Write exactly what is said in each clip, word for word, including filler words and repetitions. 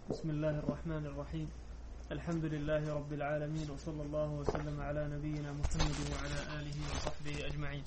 بسم الله الرحمن الرحيم. الحمد لله رب العالمين، وصلى الله وسلم على نبينا محمد وعلى آله وصحبه أجمعين.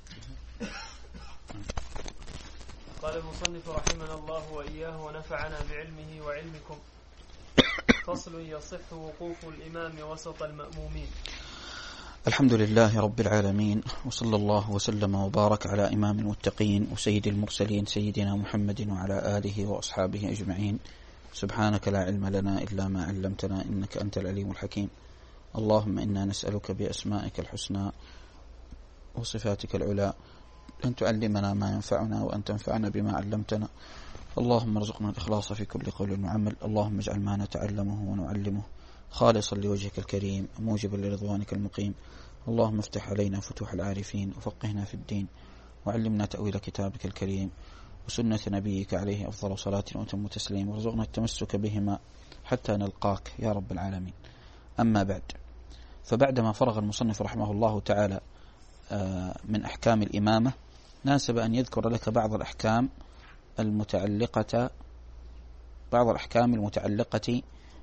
قال المصنف رحمنا الله وإياه ونفعنا بعلمه وعلمكم. فصل: يصح وقوف الإمام وسط المأمومين. الحمد لله رب العالمين، وصلى الله وسلم وبارك على إمام المتقين وسيد المرسلين سيدنا محمد وعلى آله وأصحابه أجمعين. سبحانك لا علم لنا إلا ما علمتنا إنك أنت العليم الحكيم. اللهم إنا نسألك بأسمائك الحسنى وصفاتك العلى أن تعلمنا ما ينفعنا وأن تنفعنا بما علمتنا. اللهم ارزقنا الإخلاص في كل قول وعمل. اللهم اجعل ما نتعلمه ونعلمه خالصا لوجهك الكريم موجبا لرضوانك المقيم. اللهم افتح علينا فتوح العارفين وفقهنا في الدين، وعلمنا تأويل كتابك الكريم وسنة نبيك عليه أفضل صلاة وأتم تسليم، وارزقنا التمسك بهما حتى نلقاك يا رب العالمين. أما بعد، فبعدما فرغ المصنف رحمه الله تعالى من أحكام الإمامة، ناسب أن يذكر لك بعض الأحكام المتعلقة بعض الأحكام المتعلقة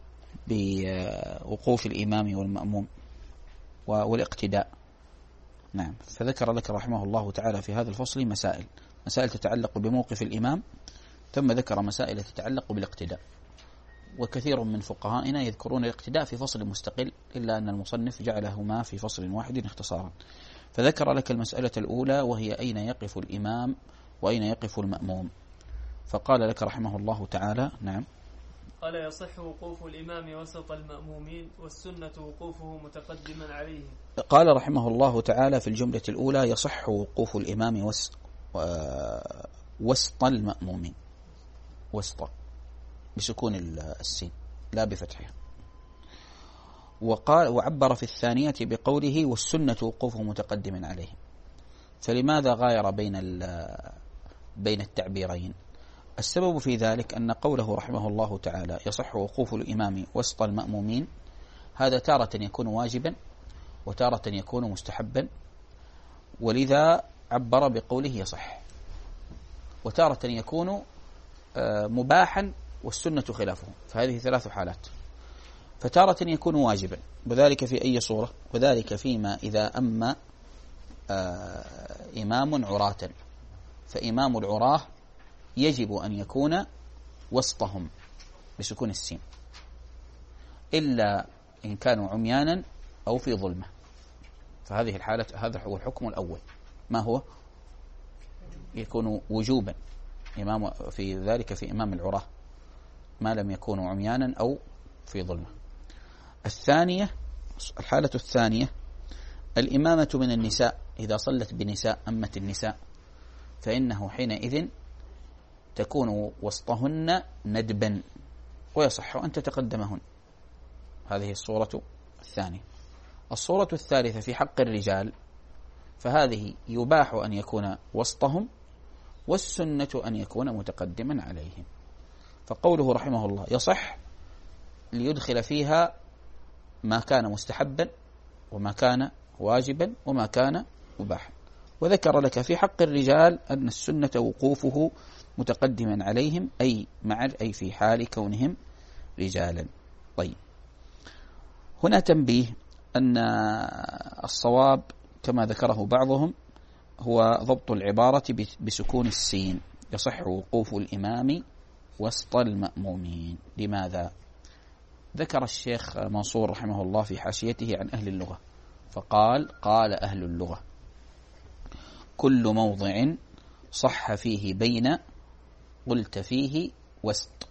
بوقوف الإمام والمأموم والاقتداء. نعم، فذكر لك رحمه الله تعالى في هذا الفصل مسائل مسائل تتعلق بموقف الإمام، ثم ذكر مسائل تتعلق بالاقتداء. وكثير من فقهائنا يذكرون الاقتداء في فصل مستقل، إلا أن المصنف جعلهما في فصل واحد اختصارا. فذكر لك المسألة الأولى، وهي أين يقف الإمام وأين يقف المأموم. فقال لك رحمه الله تعالى: نعم، قال: يصح وقوف الإمام وسط المأمومين، والسنة وقوفه متقدما عليه. قال رحمه الله تعالى في الجملة الأولى: يصح وقوف الإمام وسط وسط المأمومين، وسط بسكون السين لا بفتحها. وقال وعبر في الثانية بقوله: والسنة وقوفه متقدم عليه. فلماذا غاير بين بين التعبيرين؟ السبب في ذلك أن قوله رحمه الله تعالى: يصح وقوف الإمام وسط المأمومين، هذا تارة يكون واجبا وتارة يكون مستحبا، ولذا عبر بقوله يصح. وتارة يكون مباحا والسنة خلافه، فهذه ثلاث حالات. فتارة يكون واجبا، وذلك في أي صورة؟ وذلك فيما إذا أما إمام عراة، فإمام العراه يجب أن يكون وسطهم بسكون السين، إلا إن كانوا عميانا أو في ظلمة. فهذه الحالة، هذا هو الحكم الأول. ما هو؟ يكون وجوبا إمام في ذلك في إمام العراه ما لم يكونوا عميانا أو في ظلمة. الثانية، الحالة الثانية، الإمامة من النساء. إذا صلت بنساء أمت النساء، فإنه حينئذ تكون وسطهن ندبا، ويصح أن تتقدمهن. هذه الصورة الثانية. الصورة الثالثة في حق الرجال، فهذه يباح أن يكون وسطهم، والسنة أن يكون متقدما عليهم. فقوله رحمه الله يصح ليدخل فيها ما كان مستحبا وما كان واجبا وما كان مباحا. وذكر لك في حق الرجال أن السنة وقوفه متقدما عليهم، أي مع أي في حال كونهم رجالا. طيب، هنا تنبيه أن الصواب كما ذكره بعضهم هو ضبط العبارة بسكون السين: يصح وقوف الإمام وسط المأمومين. لماذا؟ ذكر الشيخ منصور رحمه الله في حاشيته عن أهل اللغة، فقال: قال أهل اللغة: كل موضع صح فيه بين قلت فيه وسط.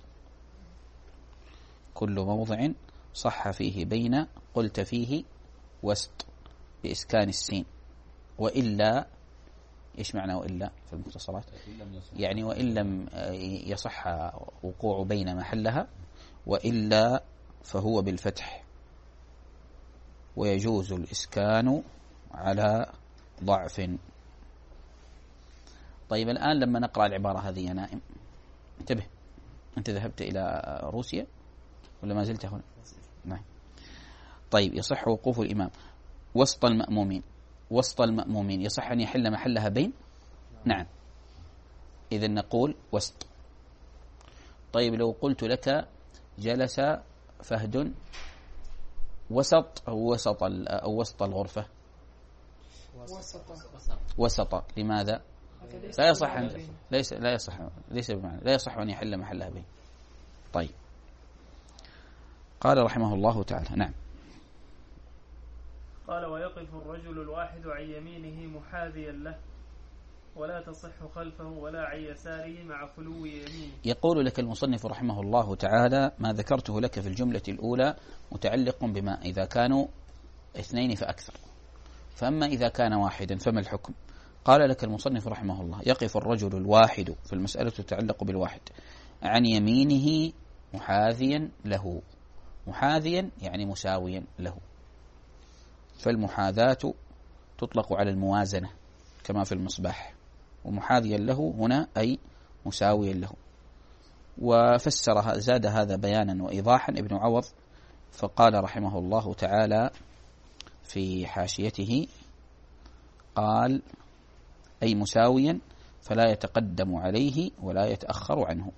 كل موضع صح فيه بين قلت فيه وسط بإسكان السين. وإلا، إيش معنى وإلا في المختصرات؟ يعني وإن لم يصح وقوع بين محلها، وإلا فهو بالفتح، ويجوز الإسكان على ضعف. طيب، الآن لما نقرأ العبارة هذه يا نائم، انتبه، أنت ذهبت إلى روسيا ولا ما زلت هنا؟ نعم. طيب، يصح وقوف الإمام وسط المأمومين. وسط المأمومين يصح أن يحل محلها بين؟ نعم. إذن نقول وسط. طيب، لو قلت لك جلس فهد وسط أو وسط أو وسط الغرفة وسط وسط لماذا؟ لا يصح أن ليس لا يصح ليس بمعنى لا يصح أن يحل محلها به. طيب قال رحمه الله تعالى نعم. قال ويقف الرجل الواحد عن يمينه محاذيا له ولا تصح خلفه ولا عن يساره مع خلو يمينه. يقول لك المصنف رحمه الله تعالى ما ذكرته لك في الجملة الأولى متعلق بما إذا كانوا اثنين فأكثر، فأما إذا كان واحدا فما الحكم؟ قال لك المصنف رحمه الله يقف الرجل الواحد في المسألة تتعلق بالواحد عن يمينه محاذيا له. محاذيا يعني مساويا له، فالمحاذاة تطلق على الموازنة كما في المصباح، ومحاذيا له هنا أي مساويا له. وفسر زاد هذا بيانا وإيضاحا ابن عوض فقال رحمه الله تعالى في حاشيته قال أي مساويا فلا يتقدم عليه ولا يتأخر عنه.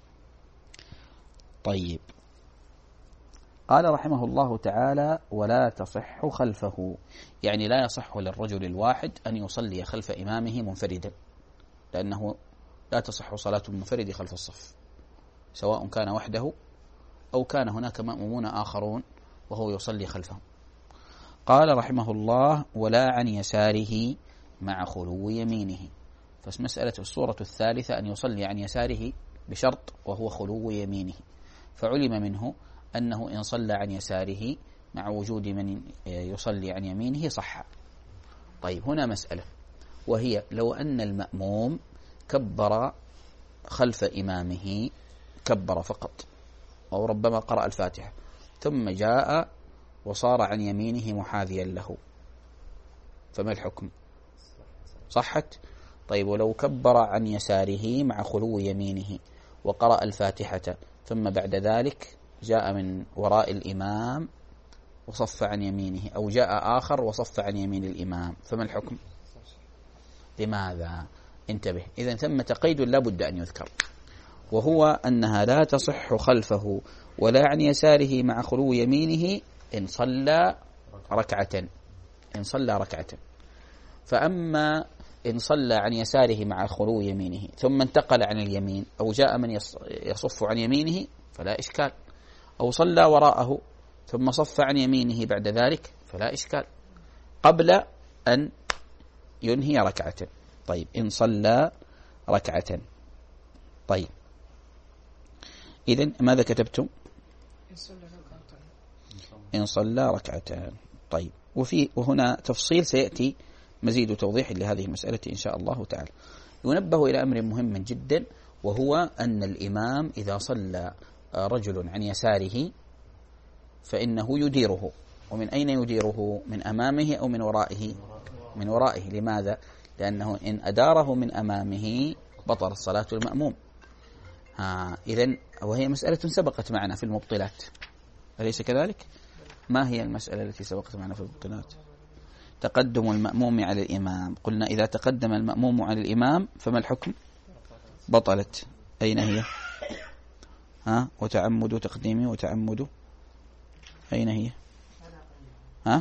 طيب قال رحمه الله تعالى ولا تصح خلفه، يعني لا يصح للرجل الواحد أن يصلي خلف إمامه منفردا، لأنه لا تصح صلاة المنفرد خلف الصف سواء كان وحده أو كان هناك مأمومون آخرون وهو يصلي خلفهم. قال رحمه الله ولا عن يساره مع خلو يمينه، فمسألة الصورة الثالثة أن يصلي عن يساره بشرط وهو خلو يمينه، فعلم منه أنه إن صلى عن يساره مع وجود من يصلي عن يمينه صح. طيب هنا مسألة وهي لو أن المأموم كبر خلف إمامه كبر فقط أو ربما قرأ الفاتحة ثم جاء وصار عن يمينه محاذيا له، فما الحكم؟ صحت. طيب ولو كبر عن يساره مع خلو يمينه وقرأ الفاتحة ثم بعد ذلك جاء من وراء الإمام وصف عن يمينه، أو جاء آخر وصف عن يمين الإمام، فما الحكم؟ لماذا؟ انتبه، إذا ثمة قيد لا بد أن يذكر، وهو أنها لا تصح خلفه ولا عن يساره مع خلو يمينه إن صلى ركعة إن صلى ركعة فأما إن صلى عن يساره مع خلو يمينه ثم انتقل عن اليمين أو جاء من يصف عن يمينه فلا إشكال، أو صلى وراءه ثم صف عن يمينه بعد ذلك فلا إشكال قبل أن ينهي ركعة. طيب إن صلى ركعة. طيب إذن ماذا كتبتم؟ إن صلى ركعتان. طيب وفي وهنا تفصيل سيأتي مزيد توضيح لهذه المسألة إن شاء الله تعالى. ينبه إلى أمر مهم جدا، وهو أن الإمام إذا صلى رجل عن يساره فإنه يديره. ومن أين يديره؟ من أمامه أو من ورائه؟ من ورائه. لماذا؟ لأنه إن أداره من أمامه بطلت صلاة المأموم. ها إذن وهي مسألة سبقت معنا في المبطلات، أليس كذلك؟ ما هي المسألة التي سبقت معنا في المبطلات؟ تقدم المأموم على الإمام. قلنا إذا تقدم المأموم على الإمام فما الحكم؟ بطلت. أين هي؟ ها وتعمد تقديمي وتعمد أين هي؟ ها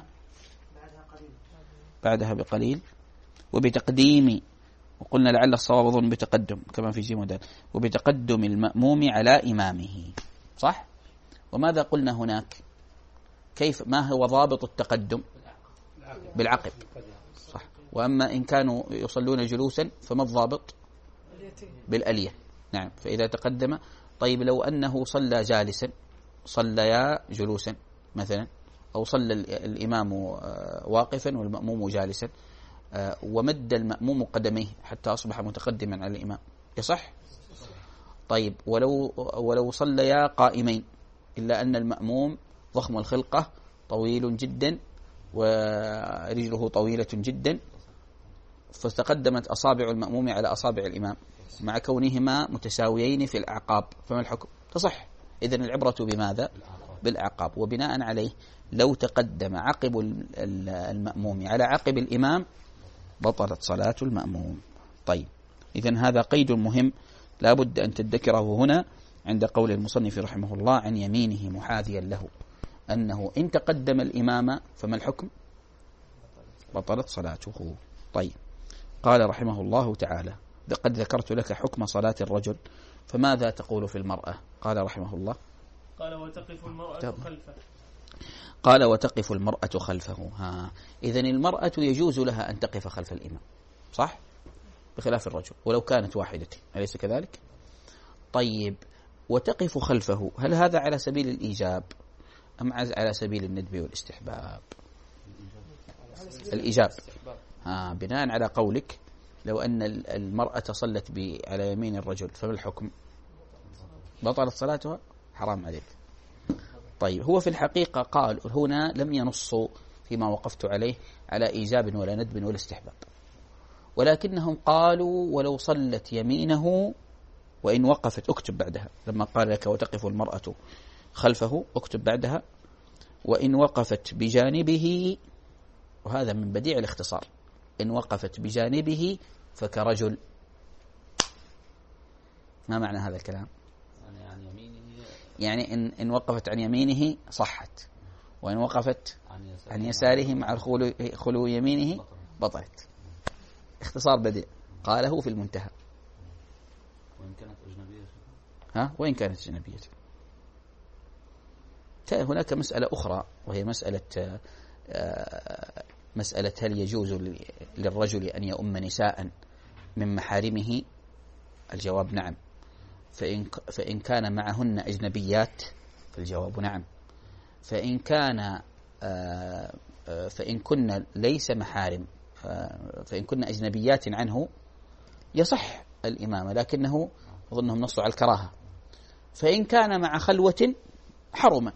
بعدها بقليل وبتقديم، وقلنا لعل الصواب أظن بتقدم كما في جيم ودال، وبتقدم المأموم على إمامه. صح؟ وماذا قلنا هناك؟ كيف ما هو ضابط التقدم؟ بالعقب. صح. وأما إن كانوا يصلون جلوسا فما الضابط؟ بالألية. نعم. فإذا تقدم. طيب لو أنه صلى جالسا صليا جلوسا مثلا، أو صلى الإمام واقفا والمأموم جالسا ومد المأموم قدميه حتى أصبح متقدما على الإمام، يصح؟ طيب ولو ولو صليا قائمين إلا أن المأموم ضخم الخلقة طويل جدا ورجله طويلة جدا فتقدمت أصابع المأموم على أصابع الإمام مع كونهما متساويين في الأعقاب، فما الحكم؟ تصح. إذن العبرة بماذا؟ بالأعقاب. وبناء عليه لو تقدم عقب المأموم على عقب الإمام بطلت صلاة المأموم. طيب إذن هذا قيد مهم لا بد أن تذكره هنا، عند قول المصنف رحمه الله عن يمينه محاذيا له أنه إن تقدم الإمام فما الحكم؟ بطلت صلاته. طيب قال رحمه الله تعالى قد ذكرت لك حكم صلاة الرجل فماذا تقول في المرأة؟ قال رحمه الله قال وتقف المرأة خلفه قال وتقف المرأة خلفه. ها إذن المرأة يجوز لها أن تقف خلف الإمام صح؟ بخلاف الرجل ولو كانت واحدة، أليس كذلك؟ طيب وتقف خلفه هل هذا على سبيل الإيجاب أم على سبيل الندب والاستحباب؟ الإيجاب. ها بناء على قولك لو أن المرأة صلت على يمين الرجل فما الحكم؟ بطلت صلاتها؟ حرام عليك. طيب هو في الحقيقة قال هنا لم ينصوا فيما وقفت عليه على إيجاب ولا ندب ولا استحباب، ولكنهم قالوا ولو صلت يمينه وإن وقفت، اكتب بعدها لما قال لك وتقف المرأة خلفه اكتب بعدها وإن وقفت بجانبه، وهذا من بديع الاختصار، إن وقفت بجانبه فكرجل. ما معنى هذا الكلام؟ يعني إن, إن وقفت عن يمينه صحت، وإن وقفت عن يساره مع خلو يمينه بطلت. اختصار بديع قاله في المنتهى. وإن كانت أجنبية ها وإن كانت أجنبية. هناك مسألة أخرى وهي مسألة مسألة هل يجوز للرجل أن يؤم نساء من محارمه؟ الجواب نعم. فإن فإن كان معهن أجنبيات فالجواب نعم. فإن كان فإن كن ليس محارم فإن كن أجنبيات عنه يصح الإمامة، لكنه أظنهم نصوا على الكراهة. فإن كان مع خلوة حرم،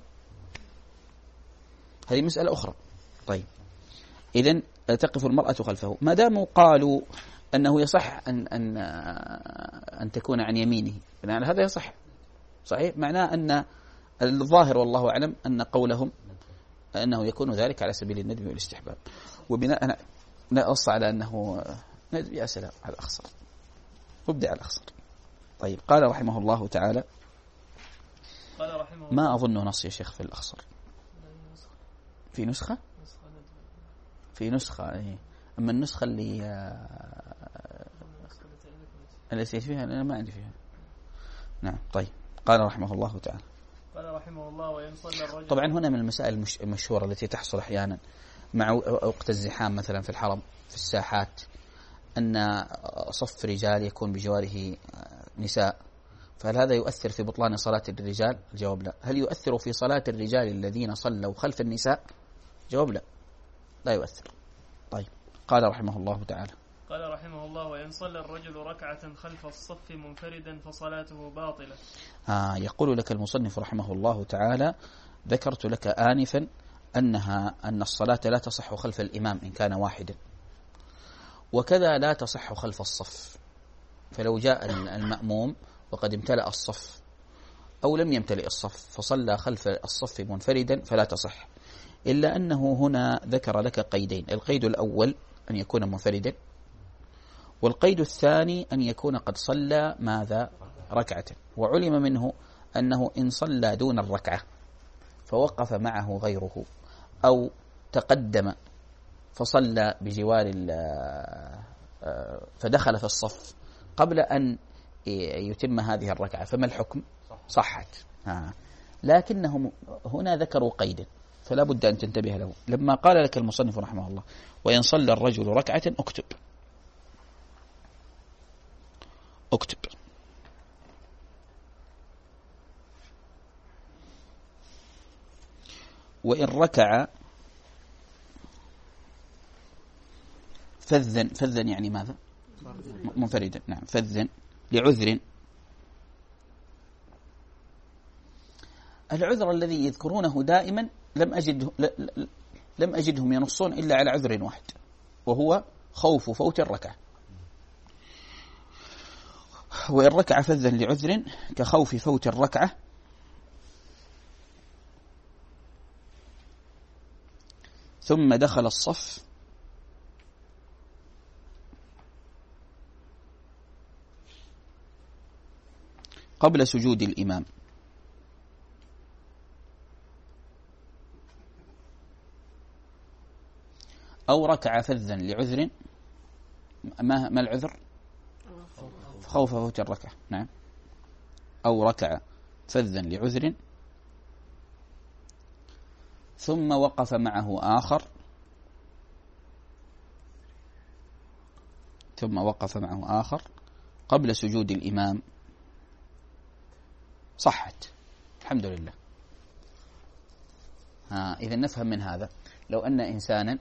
هذه مسألة أخرى. طيب إذن تقف المرأة خلفه ما داموا قالوا أنه يصح أن أن أن تكون عن يمينه، يعني هذا يصح صحيح، معناه أن الظاهر والله أعلم أن قولهم أنه يكون ذلك على سبيل الندب والاستحباب، وبناء نص على أنه ندب. يا سلام على الأخصر، وابدأ على الأخصر. طيب قال رحمه الله تعالى قال رحمه الله ما أظن نص يا شيخ في الأخصر في نسخة في نسخة إيه. أما النسخة اللي التي فيها أنا ما عندي فيها. نعم. طيب قال رحمه الله تعالى قال رحمه الله وإن صلى الرجل. طبعا هنا من المسائل المشهورة التي تحصل أحيانا مع وقت الزحام مثلا في الحرم في الساحات، أن صف رجال يكون بجواره نساء، فهل هذا يؤثر في بطلان صلاة الرجال؟ الجواب لا. هل يؤثر في صلاة الرجال الذين صلوا خلف النساء؟ الجواب لا، لا يؤثر. طيب قال رحمه الله تعالى قال رحمه الله وإن صلى الرجل ركعة خلف الصف منفردا فصلاته باطلة. آه يقول لك المصنف رحمه الله تعالى ذكرت لك آنفا أنها أن الصلاة لا تصح خلف الإمام إن كان واحدا، وكذا لا تصح خلف الصف. فلو جاء المأموم وقد امتلأ الصف أو لم يمتلئ الصف فصلى خلف الصف منفردا فلا تصح، إلا أنه هنا ذكر لك قيدين. القيد الأول أن يكون منفردا، والقيد الثاني أن يكون قد صلى ماذا؟ ركعة. وعلم منه أنه إن صلى دون الركعة فوقف معه غيره أو تقدم فصلى بجوار فدخل في الصف قبل أن يتم هذه الركعة فما الحكم؟ صحت. آه. لكنهم هنا ذكروا قيدا فلا بد أن تنتبه له. لما قال لك المصنف رحمه الله وإن صلى الرجل ركعة اكتب اكتب وإن ركع فذا فذا يعني ماذا؟ منفردا. نعم فذا لعذر. العذر الذي يذكرونه دائما لم أجد لم أجدهم ينصون إلا على عذر واحد وهو خوف فوت الركعة. وإن ركع فذا لعذر كخوف فوت الركعة ثم دخل الصف قبل سجود الإمام أو ركع فذا لعذر. ما, ما العذر؟ خوف فوت الركعة. نعم. أو ركع فذا لعذر ثم وقف معه آخر ثم وقف معه آخر قبل سجود الإمام صحت. الحمد لله. ها إذا نفهم من هذا لو أن إنسانا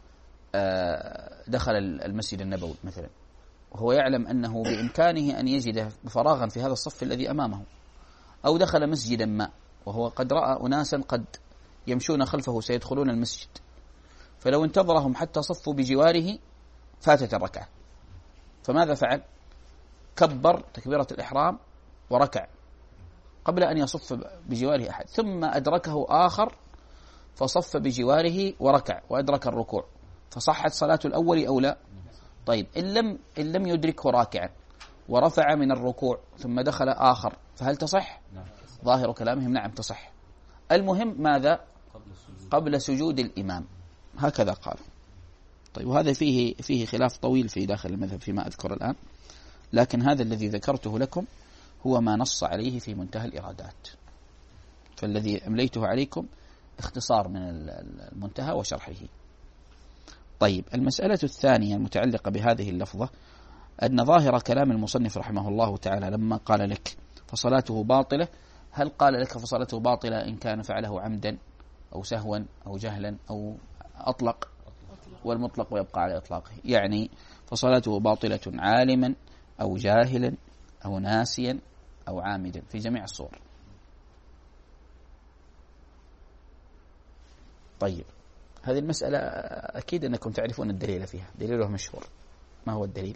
دخل المسجد النبوي مثلا وهو يعلم أنه بإمكانه أن يجد فراغا في هذا الصف الذي أمامه، أو دخل مسجدا ما وهو قد رأى أناسا قد يمشون خلفه سيدخلون المسجد، فلو انتظرهم حتى صفوا بجواره فاتت الركعة، فماذا فعل؟ كبر تكبيرة الإحرام وركع قبل أن يصف بجواره أحد، ثم أدركه آخر فصف بجواره وركع وأدرك الركوع، فصحت صلاة الأول أو لا؟ طيب إن لم, إن لم يدركه راكعا ورفع من الركوع ثم دخل آخر فهل تصح؟ ظاهر كلامهم نعم تصح. المهم ماذا؟ قبل سجود الإمام، هكذا قال. طيب وهذا فيه فيه خلاف طويل في داخل المذهب فيما أذكر الآن، لكن هذا الذي ذكرته لكم هو ما نص عليه في منتهى الإرادات، فالذي أمليته عليكم اختصار من المنتهى وشرحه. طيب المسألة الثانية المتعلقة بهذه اللفظة أن ظاهر كلام المصنف رحمه الله تعالى لما قال لك فصلاته باطلة، هل قال لك فصلاته باطلة إن كان فعله عمدا أو سهوا أو جهلا أو أطلق؟ والمطلق ويبقى على إطلاقه، يعني فصلاته باطلة عالما أو جاهلا أو ناسيا أو عامدا في جميع الصور. طيب هذه المسألة أكيد أنكم تعرفون الدليل فيها، دليله مشهور. ما هو الدليل؟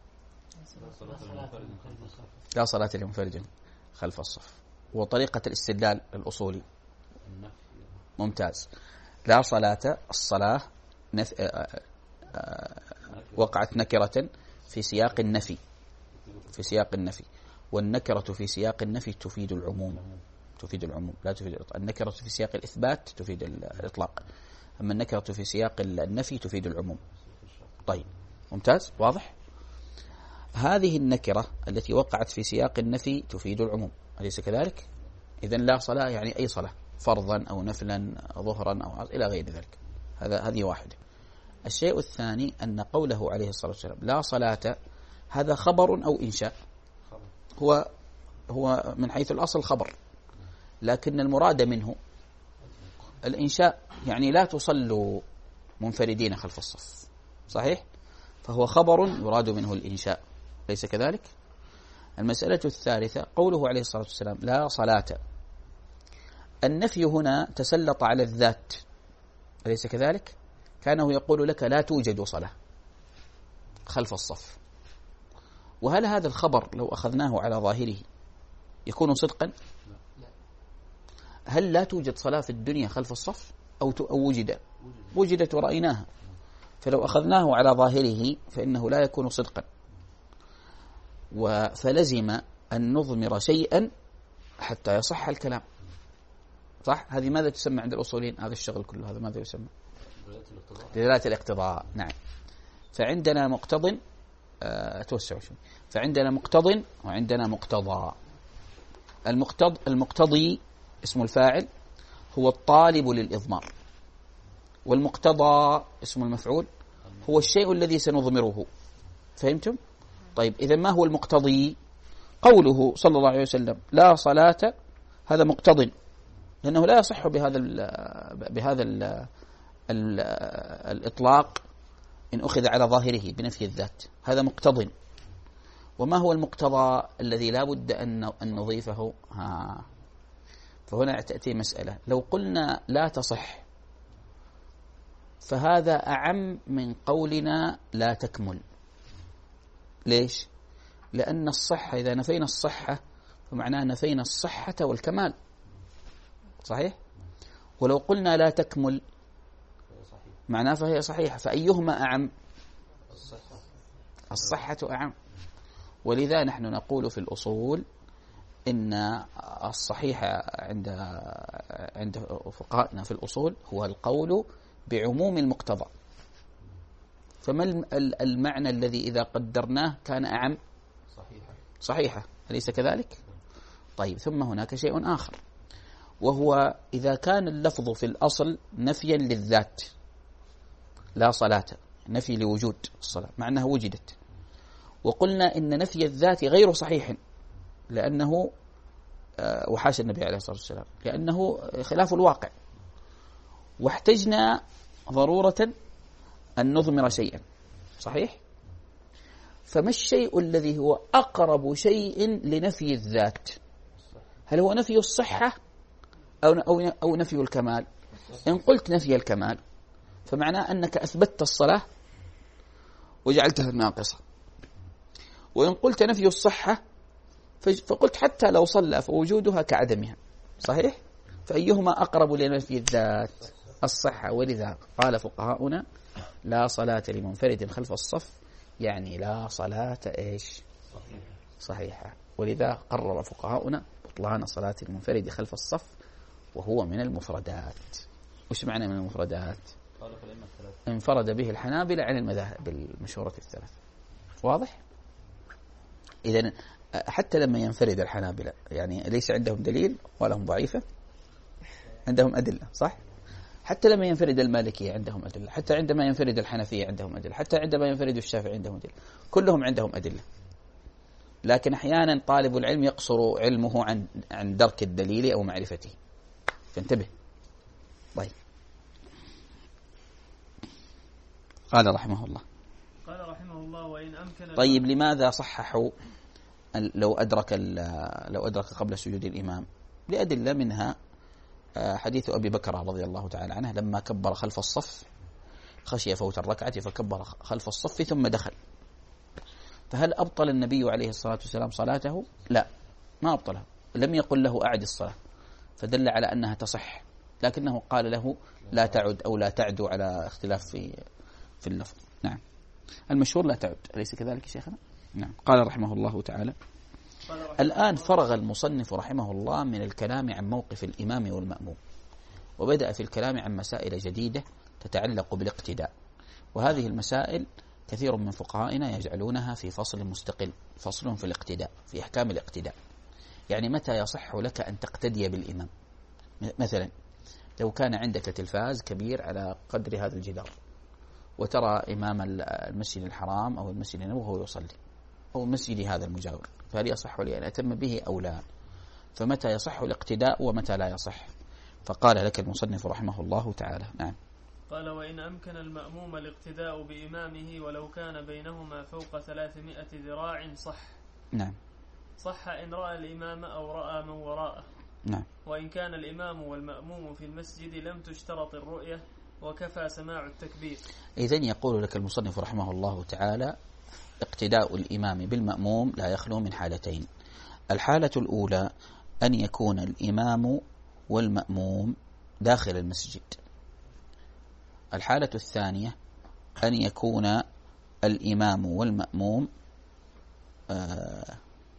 لا صلاة لمنفرد خلف الصف. وطريقة الاستدلال الأصولي ممتاز. لا صلاة، الصلاة نف... وقعت نكرة في سياق النفي في سياق النفي والنكرة في سياق النفي تفيد العموم تفيد العموم لا تفيد الإطلاق. النكرة في سياق الإثبات تفيد الإطلاق، أما النكرة في سياق النفي تفيد العموم. طيب ممتاز واضح. هذه النكرة التي وقعت في سياق النفي تفيد العموم، أليس كذلك؟ إذن لا صلاة يعني أي صلاة، فرضا أو نفلا ظهرا أو إلى غير ذلك. هذا هذه واحدة. الشيء الثاني أن قوله عليه الصلاة والسلام لا صلاة هذا خبر أو إنشاء؟ هو هو من حيث الأصل خبر، لكن المراد منه الإنشاء، يعني لا تصلوا منفردين خلف الصف، صحيح؟ فهو خبر يراد منه الإنشاء، ليس كذلك؟ المسألة الثالثة قوله عليه الصلاة والسلام لا صلاة، النفي هنا تسلط على الذات، أليس كذلك؟ كانه يقول لك لا توجد صلاة خلف الصف. وهل هذا الخبر لو أخذناه على ظاهره يكون صدقا؟ هل لا توجد صلاة في الدنيا خلف الصف أو وجد؟ وجدت ورأيناها، فلو أخذناه على ظاهره فإنه لا يكون صدقا، فلزم أن نضمر شيئا حتى يصح الكلام، صح؟ هذه ماذا تسمى عند الأصولين؟ هذا الشغل كله هذا ماذا يسمى؟ دلالة الاقتضاء. نعم. فعندنا مقتض أتوسع شوي فعندنا مقتض وعندنا مقتضى. المقتض المقتضي اسم الفاعل هو الطالب للإضمار، والمقتضى اسم المفعول هو الشيء الذي سنضمره. فهمتم؟ طيب إذا ما هو المقتضي؟ قوله صلى الله عليه وسلم لا صلاة، هذا مقتض، لأنه لا يصح بهذا ال بهذا ال ال الإطلاق إن أخذ على ظاهره بنفي الذات، هذا مقتض. وما هو المقتضى الذي لا بد أن أن نضيفه؟ ها فهنا تأتي مسألة، لو قلنا لا تصح فهذا أعم من قولنا لا تكمل. ليش؟ لأن الصحة إذا نفينا الصحة فمعناه نفينا الصحة والكمال، صحيح؟ ولو قلنا لا تكمل معناه فهي صحيحة، فأيهما أعم؟ الصحة أعم. ولذا نحن نقول في الأصول إن الصحيح عند عند فقهائنا في الأصول هو القول بعموم المقتضى. فما المعنى الذي إذا قدرناه كان أعم؟ صحيحة. صحيحة، أليس كذلك؟ طيب، ثم هناك شيء آخر، وهو إذا كان اللفظ في الأصل نفيا للذات، لا صلاة، نفي لوجود الصلاة مع أنها وجدت، وقلنا إن نفي الذات غير صحيح لأنه وحاشا النبي عليه الصلاة والسلام، لأنه خلاف الواقع، واحتجنا ضرورة أن نضمر شيئا، صحيح؟ فما الشيء الذي هو أقرب شيء لنفي الذات؟ هل هو نفي الصحة أو أو أو نفي الكمال؟ إن قلت نفي الكمال فمعناه أنك أثبتت الصلاة وجعلتها ناقصة، وإن قلت نفي الصحة فقلت حتى لو صلى فوجودها كعدمها، صحيح؟ فأيهما أقرب لنفي الذات؟ الصحة. ولذا قال فقهاؤنا لا صلاة لمنفرد خلف الصف، يعني لا صلاة إيش؟ صحيحة. ولذا قرر فقهاؤنا بطلان صلاة المنفرد خلف الصف، وهو من المفردات. وش معنى من المفردات؟ انفرد به الحنابلة عن المذاهب المشهورة الثلاث. واضح؟ إذن حتى لما ينفرد الحنابلة يعني ليس عندهم دليل ولهم ضعيفة، عندهم أدلة، صح؟ حتى لما ينفرد المالكية عندهم أدلة، حتى عندما ينفرد الحنفية عندهم أدلة، حتى عندما ينفرد الشافعي عندهم أدلة، كلهم عندهم أدلة. لكن أحيانا طالب العلم يقصر علمه عن عن درك الدليل أو معرفته، فانتبه. طيب، قال رحمه الله قال رحمه الله وإن أمكن. طيب، لماذا صححوا لو أدرك لو أدرك قبل سجود الإمام؟ لأدلة، منها حديث أبي بكر رضي الله تعالى عنه لما كبر خلف الصف خشي فوت الركعة فكبر خلف الصف ثم دخل، فهل أبطل النبي عليه الصلاة والسلام صلاته؟ لا، ما أبطلها، لم يقل له أعد الصلاة، فدل على أنها تصح، لكنه قال له لا تعد أو لا تعدو على اختلاف في في اللفظ. نعم، المشهور لا تعد، أليس كذلك شيخنا؟ نعم. قال رحمه الله تعالى الآن فرغ المصنف رحمه الله من الكلام عن موقف الإمام والمأموم، وبدأ في الكلام عن مسائل جديدة تتعلق بالاقتداء، وهذه المسائل كثير من فقهائنا يجعلونها في فصل مستقل، فصل في الاقتداء، في أحكام الاقتداء. يعني متى يصح لك أن تقتدي بالإمام؟ مثلا لو كان عندك تلفاز كبير على قدر هذا الجدار، وترى إمام المسجد الحرام أو المسجد النبوي وهو يصلي، أو مسجد هذا المجاور، فهل يصح لي أن أتم به أو لا؟ فمتى يصح الاقتداء ومتى لا يصح؟ فقال لك المصنف رحمه الله تعالى. نعم. قال وإن أمكن المأموم الاقتداء بإمامه ولو كان بينهما فوق ثلاثمائة ذراع صح. نعم. صح إن رأى الإمام أو رأى من وراءه. نعم. وإن كان الإمام والمأموم في المسجد لم تشترط الرؤية وكفى سماع التكبير. إذن يقول لك المصنف رحمه الله تعالى اقتداء الإمام بالمأموم لا يخلو من حالتين. الحالة الأولى أن يكون الإمام والمأموم داخل المسجد. الحالة الثانية أن يكون الإمام والمأموم آه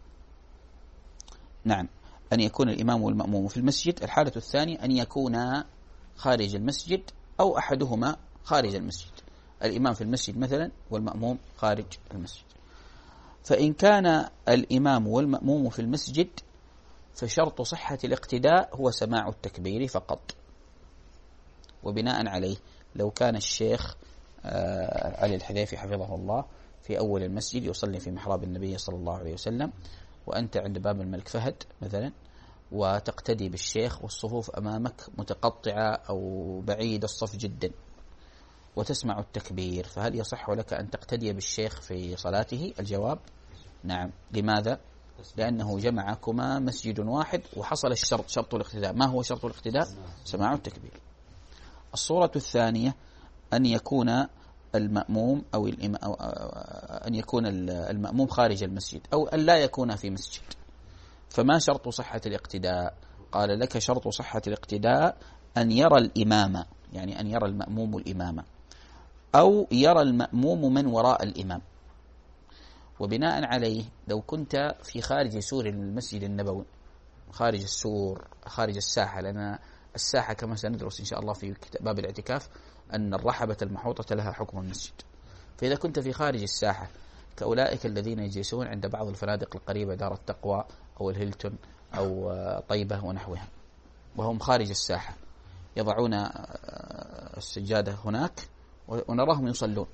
نعم أن يكون الإمام والمأموم في المسجد. الحالة الثانية أن يكونا خارج المسجد أو أحدهما خارج المسجد، الإمام في المسجد مثلا والمأموم خارج المسجد. فإن كان الإمام والمأموم في المسجد فشرط صحة الاقتداء هو سماع التكبير فقط. وبناء عليه لو كان الشيخ علي الحذيفي حفظه الله في أول المسجد يصلي في محراب النبي صلى الله عليه وسلم، وأنت عند باب الملك فهد مثلا وتقتدي بالشيخ والصفوف أمامك متقطعة أو بعيد الصف جدا وتسمع التكبير، فهل يصح لك أن تقتدي بالشيخ في صلاته؟ الجواب نعم. لماذا؟ لأنه جمعكما مسجد واحد وحصل الشرط، شرط الاقتداء. ما هو شرط الاقتداء؟ سماع التكبير. الصورة الثانية أن يكون المأموم أو, أو أن يكون المأموم خارج المسجد أو أن لا يكون في مسجد. فما شرط صحة الاقتداء؟ قال لك شرط صحة الاقتداء أن يرى الإمام، يعني أن يرى المأموم الإمام، أو يرى المأموم من وراء الإمام. وبناء عليه لو كنت في خارج سور المسجد النبوي، خارج السور خارج الساحة، لأن الساحة كما سندرس إن شاء الله في باب الاعتكاف أن الرحبة المحوطة لها حكم المسجد. فإذا كنت في خارج الساحة كأولئك الذين يجلسون عند بعض الفنادق القريبة، دار التقوى أو الهيلتون أو طيبة ونحوها، وهم خارج الساحة، يضعون السجادة هناك ونراهم يصلون،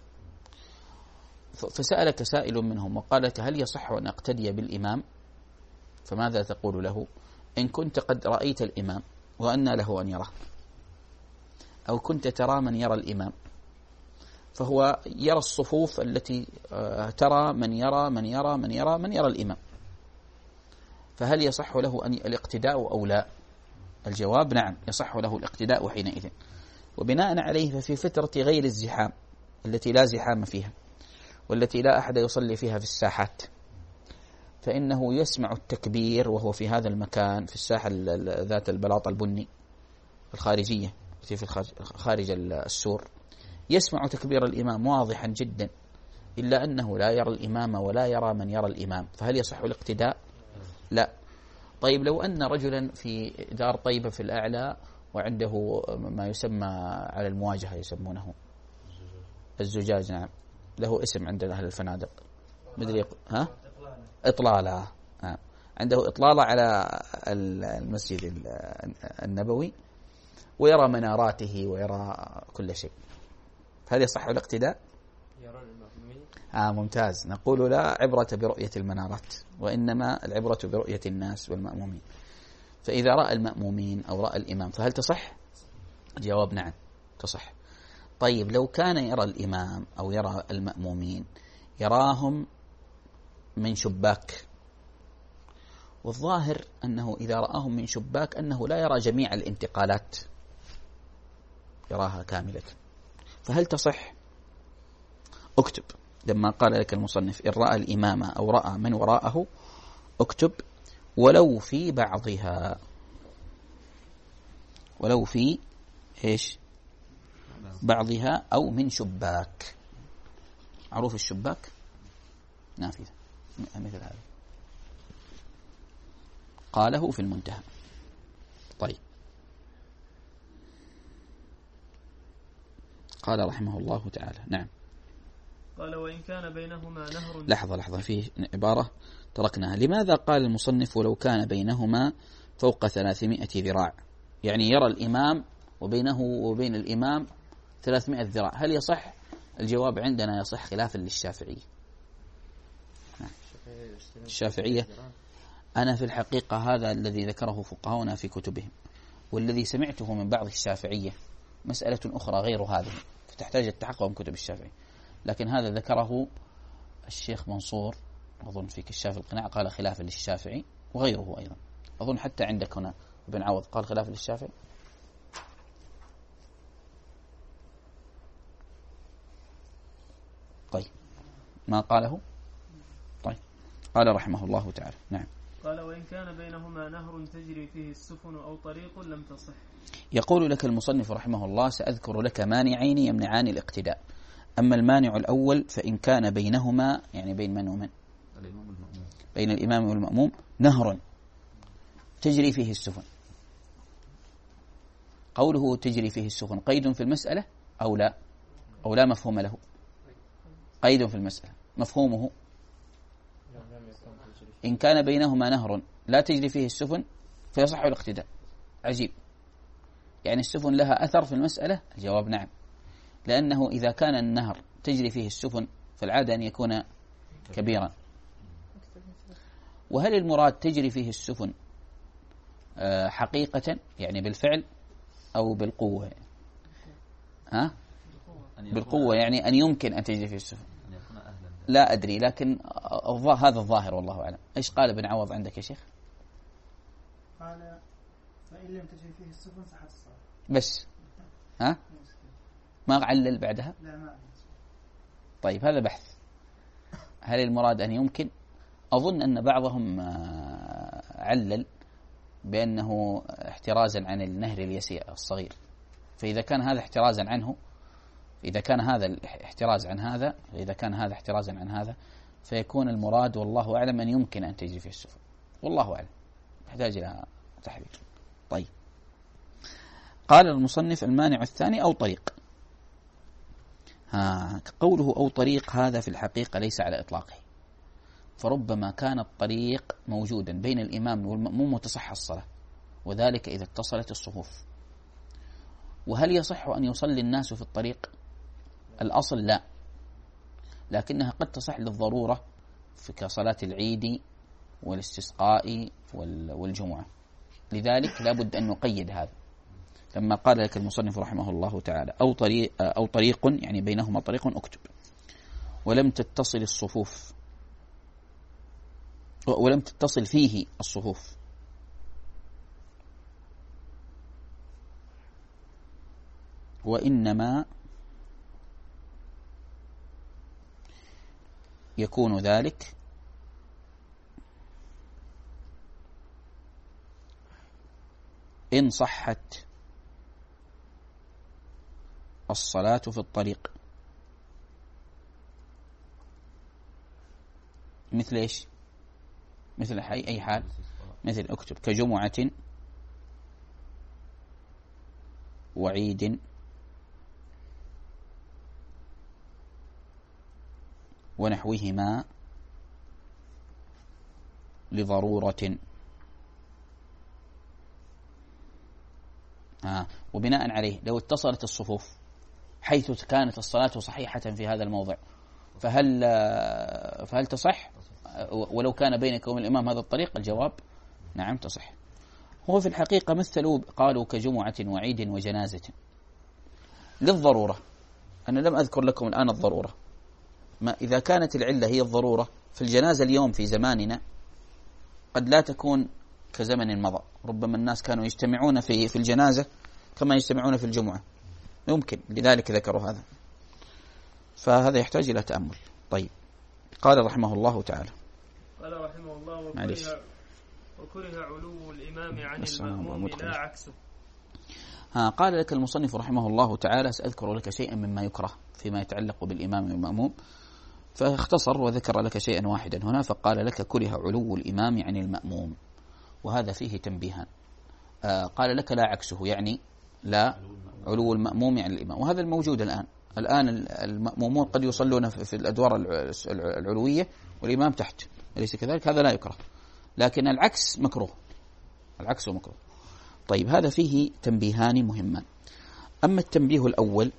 فسألك سائل منهم وقال هل يصح أن أقتدي بالإمام؟ فماذا تقول له إن كنت قد رأيت الإمام وأن له أن يراه، أو كنت ترى من يرى الإمام؟ فهو يرى الصفوف التي ترى من يرى من يرى من يرى من يرى الإمام، فهل يصح له أن الاقتداء أو لا؟ الجواب نعم، يصح له الاقتداء حينئذ. وبناء عليه ففي فترة غير الزحام التي لا زحام فيها والتي لا أحد يصلي فيها في الساحات، فإنه يسمع التكبير وهو في هذا المكان في الساحة ذات البلاط البني الخارجية التي في خارج السور، يسمع تكبير الإمام واضحا جدا، إلا أنه لا يرى الإمام ولا يرى من يرى الإمام، فهل يصح الاقتداء؟ لا. طيب لو أن رجلا في دار طيبة في الأعلى وعنده ما يسمى على المواجهة يسمونه الزجاج، نعم له اسم عند أهل الفنادق، مدري ها إطلالة، نعم عنده إطلالة على المسجد النبوي ويرى مناراته ويرى كل شيء، هل يصح الاقتداء؟ آه ممتاز. نقول لا عبرة برؤية المنارات، وإنما العبرة برؤية الناس والمأمومين. فإذا رأى المأمومين أو رأى الإمام فهل تصح؟ الجواب نعم تصح. طيب لو كان يرى الإمام أو يرى المأمومين يراهم من شباك، والظاهر أنه إذا رآهم من شباك أنه لا يرى جميع الانتقالات، يراها كاملة، فهل تصح؟ اكتب لما قال لك المصنف إن رأى الإمام أو رأى من وراءه، اكتب ولو في بعضها، ولو في إيش بعضها أو من شباك. معروف الشباك نافذة مثل هذا، قاله في المنتهى. طيب قال رحمه الله تعالى نعم، قال وإن كان بينهما نهر. لحظة لحظة في عبارة تركناها. لماذا قال المصنف ولو كان بينهما فوق ثلاثمائة ذراع؟ يعني يرى الإمام وبينه وبين الإمام ثلاثمائة ذراع، هل يصح؟ الجواب عندنا يصح خلافا للشافعية. الشافعية أنا في الحقيقة هذا الذي ذكره فقهاؤنا في كتبهم، والذي سمعته من بعض الشافعية مسألة أخرى غير هذه فتحتاج التحقق من كتب الشافعي، لكن هذا ذكره الشيخ منصور أظن في كشاف القناع قال خلافا للشافعي، وغيره أيضا أظن حتى عندك هنا ابن عوض قال خلافا للشافعي. طيب ما قاله؟ طيب قال رحمه الله تعالى نعم، قال وإن كان بينهما نهر تجري فيه السفن أو طريق لم تصح. يقول لك المصنف رحمه الله سأذكر لك مانعين يمنعان الاقتداء. أما المانع الأول فإن كان بينهما، يعني بين من ومن؟ بين الإمام والمأموم نهر تجري فيه السفن. قوله تجري فيه السفن قيد في المسألة أو لا؟ أو لا مفهوم له؟ قيد في المسألة، مفهومه إن كان بينهما نهر لا تجري فيه السفن فيصح الاقتداء. عجيب، يعني السفن لها أثر في المسألة؟ الجواب نعم، لأنه إذا كان النهر تجري فيه السفن فالعادة أن يكون كبيرا. وهل المراد تجري فيه السفن حقيقة يعني بالفعل أو بالقوة؟ ها؟ بالقوة يعني أن يمكن أن تجري فيه السفن. لا أدري، لكن هذا الظاهر والله أعلم. إيش قال ابن عوض عندك يا شيخ؟ قال فإن لم تجري فيه السفن صحت الصلاة بس. ها؟ ما علل بعدها؟ لا ما. طيب هذا بحث. هل المراد أن يمكن؟ أظن أن بعضهم علل بأنه احترازا عن النهر اليسير الصغير، فإذا كان هذا احترازا عنه، إذا كان هذا الاحتراز عن هذا، إذا كان هذا احترازا عن هذا، فيكون المراد والله أعلم أن يمكن أن تجري فيه السفن، والله أعلم، يحتاج إلى تحرير. طيب، قال المصنف المانع الثاني أو طريق. ها قوله أو طريق هذا في الحقيقة ليس على إطلاقه، فربما كان الطريق موجودا بين الإمام والمأموم وتصح الصلاة، وذلك إذا اتصلت الصفوف. وهل يصح أن يصلي الناس في الطريق؟ الأصل لا، لكنها قد تصح للضرورة في كصلاة العيد والاستسقاء والجمعة، لذلك لا بد أن نقيد هذا لما قال لك المصنف رحمه الله تعالى أو طريق, أو طريق يعني بينهما طريق أكتب ولم تتصل الصفوف ولم تتصل فيه الصفوف، وإنما يكون ذلك إن صحت الصلاة في الطريق. مثل إيش؟ مثل أي حال؟ مثل أكتب كجمعة وعيد ونحوهما لضرورة. آه. وبناء عليه لو اتصلت الصفوف حيث كانت الصلاة صحيحة في هذا الموضع فهل فهل تصح؟ ولو كان بينك وبين الإمام هذا الطريق، الجواب نعم تصح. هو في الحقيقة مثلوا قالوا كجمعة وعيد وجنازة للضرورة. أنا لم أذكر لكم الآن الضرورة، ما إذا كانت العلة هي الضرورة في الجنازة اليوم في زماننا قد لا تكون كزمن مضى، ربما الناس كانوا يجتمعون في في الجنازة كما يجتمعون في الجمعة، يمكن، لذلك ذكروا هذا، فهذا يحتاج إلى تأمل. طيب، قال رحمه الله تعالى قال رحمه الله وكره, وكره علو الإمام عن المأموم لا عكسه. ها قال لك المصنف رحمه الله تعالى سأذكر لك شيئا مما يكره فيما يتعلق بالإمام والمأموم، فاختصر وذكر لك شيئا واحدا هنا، فقال لك كره علو الإمام عن المأموم، وهذا فيه تنبيها. آه قال لك لا عكسه، يعني لا علو المأموم عن الإمام، وهذا الموجود الآن. الآن المأمومون قد يصلون في الأدوار العلوية والإمام تحت، أليس كذلك؟ هذا لا يكره، لكن العكس مكروه، العكس مكروه. طيب، هذا فيه تنبيهان مهمان. أما التنبيه الأول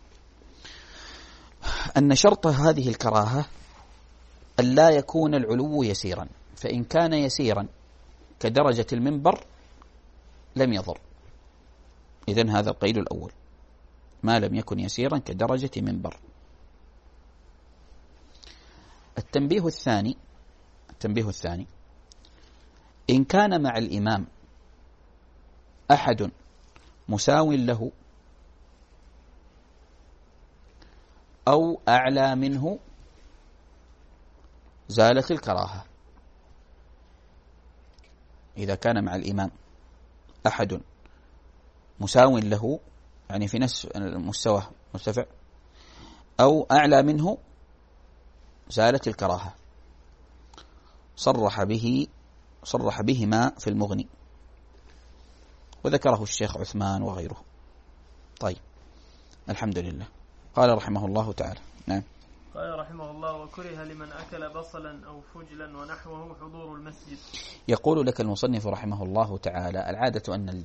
أن شرط هذه الكراهة أن لا يكون العلو يسيرا، فإن كان يسيرا كدرجة المنبر لم يضر. إذن هذا القيد الأول، ما لم يكن يسيرا كدرجة منبر. التنبيه الثاني التنبيه الثاني إن كان مع الإمام أحد مساو له أو أعلى منه زالت الكراهة. إذا كان مع الإمام أحد مساو له، يعني في نفس المستوى مرتفع، أو أعلى منه زالت الكراهة. صرح به صرح بهما في المغني، وذكره الشيخ عثمان وغيره. طيب، الحمد لله. قال رحمه الله تعالى. نعم. قال رحمه الله وكره لمن أكل بصلا أو فجلا ونحوه حضور المسجد. يقول لك المصنف رحمه الله تعالى العادة أن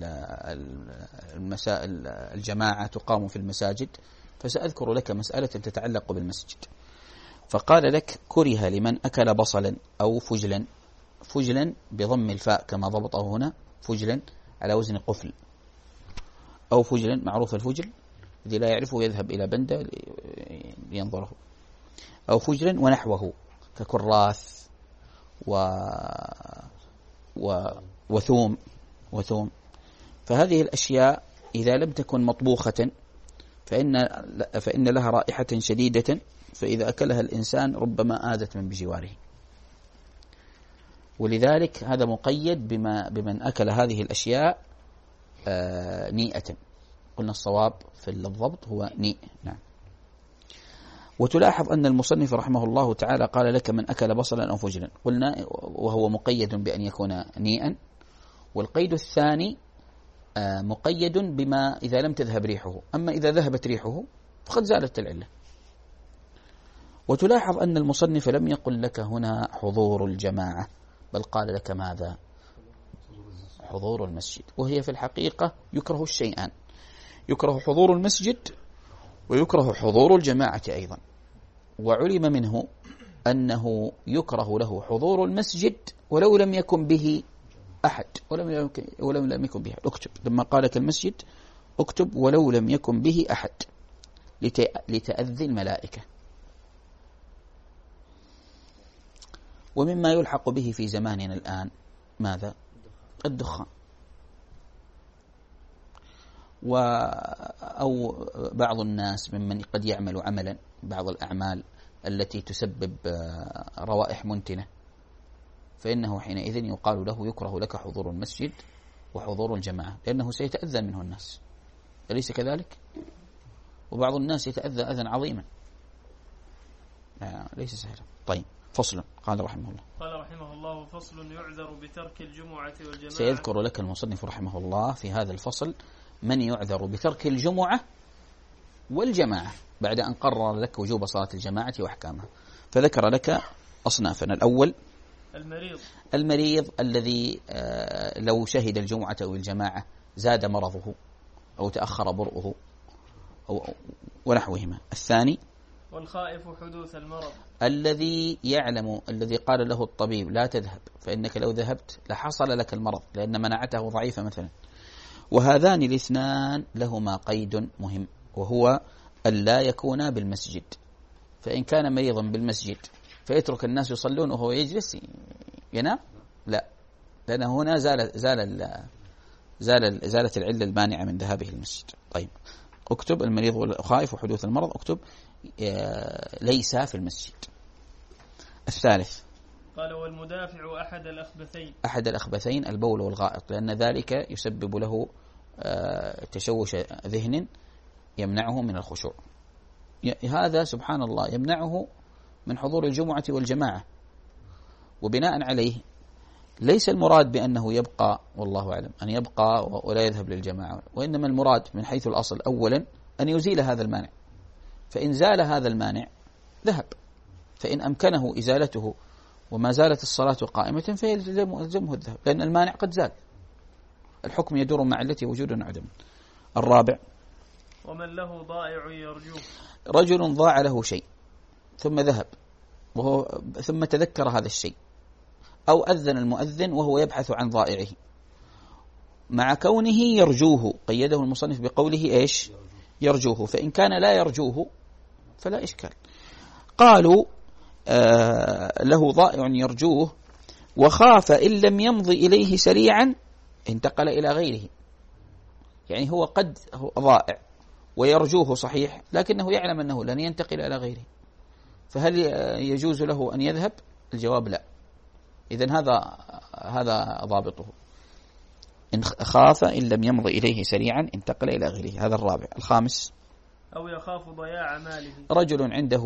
المسائل الجماعة تقام في المساجد، فسأذكر لك مسألة تتعلق بالمسجد. فقال لك كره لمن أكل بصلا أو فجلا، فجلا بضم الفاء كما ضبطه هنا، فجلا على وزن قفل، أو فجلا معروف الفجل الذي لا يعرفه يذهب إلى بندة لينظره، أو فجلا ونحوه ككراث و... و... وثوم وثوم فهذه الأشياء إذا لم تكن مطبوخة فإن, فإن لها رائحة شديدة، فإذا أكلها الإنسان ربما آذت من بجواره، ولذلك هذا مقيد بما بمن أكل هذه الأشياء آه نيئة. قلنا الصواب في الضبط هو نيء. نعم. وتلاحظ أن المصنف رحمه الله تعالى قال لك من أكل بصلا أو فجلا، قلنا وهو مقيد بأن يكون نيئا، والقيد الثاني مقيد بما إذا لم تذهب ريحه، أما إذا ذهبت ريحه فقد زالت العلة. وتلاحظ أن المصنف لم يقل لك هنا حضور الجماعة، بل قال لك ماذا؟ حضور المسجد، وهي في الحقيقة يكره الشيئان، يكره حضور المسجد ويكره حضور الجماعة أيضا. وعلم منه أنه يكره له حضور المسجد ولو لم يكن به أحد، ولم يكن ولو لم يكن به أحد. اكتب لما قالك المسجد اكتب ولو لم يكن به أحد لتأذي الملائكة. ومما يلحق به في زماننا الآن ماذا؟ الدخان، و أو بعض الناس ممن قد يعمل عملا، بعض الأعمال التي تسبب روائح منتنة، فإنه حينئذ يقال له يكره لك حضور المسجد وحضور الجماعة، لأنه سيتأذى منه الناس، أليس كذلك؟ وبعض الناس يتأذى أذى عظيما ليس سهلا. طيب، فصل. قال رحمه الله قال رحمه الله فصل يعذر بترك الجمعة والجماعة. سيذكر لك المصنف رحمه الله في هذا الفصل من يعذر بترك الجمعة والجماعة بعد أن قرر لك وجوب صلاة الجماعة وأحكامها، فذكر لك أصنافنا. الأول المريض، المريض الذي لو شهد الجمعة أو الجماعة زاد مرضه أو تأخر برؤه أو ونحوهما. الثاني والخائف حدوث المرض، الذي يعلم الذي قال له الطبيب لا تذهب فإنك لو ذهبت لحصل لك المرض لأن مناعته ضعيفة مثلا. وهذان الاثنان لهما قيد مهم، وهو أن لا يكونا بالمسجد، فإن كان مريضا بالمسجد فيترك الناس يصلون وهو يجلس ينام، لا، لأن هنا زال زال زال زالت العلة المانعة من ذهابه المسجد. طيب، اكتب المريض والخائف وحدوث المرض، اكتب ليس في المسجد. الثالث قال والمدافع أحد الأخبثين، أحد الأخبثين البول والغائط، لأن ذلك يسبب له تشوش ذهن يمنعه من الخشوع. هذا سبحان الله يمنعه من حضور الجمعة والجماعة. وبناء عليه ليس المراد بأنه يبقى، والله أعلم، أن يبقى ولا يذهب للجماعة، وإنما المراد من حيث الأصل أولا أن يزيل هذا المانع، فإن زال هذا المانع ذهب، فإن أمكنه إزالته وما زالت الصلاة قائمة فيلزمه الذهاب، لأن المانع قد زال، الحكم يدور مع التي وجود عدم. الرابع ومن له ضائع يرجوه، رجل ضاع له شيء ثم ذهب وهو ثم تذكر هذا الشيء، أو أذن المؤذن وهو يبحث عن ضائعه، مع كونه يرجوه، قيده المصنف بقوله إيش؟ يرجوه، فإن كان لا يرجوه فلا إشكال. قالوا آه له ضائع يرجوه وخاف إن لم يمضي إليه سريعا انتقل إلى غيره، يعني هو قد ضائع ويرجوه صحيح، لكنه يعلم أنه لن ينتقل إلى غيره، فهل يجوز له أن يذهب؟ الجواب لا. إذن هذا هذا ضابطه، إن خاف إن لم يمضي إليه سريعا انتقل إلى غيره. هذا الرابع. الخامس أو يخاف ضياع ماله، رجل عنده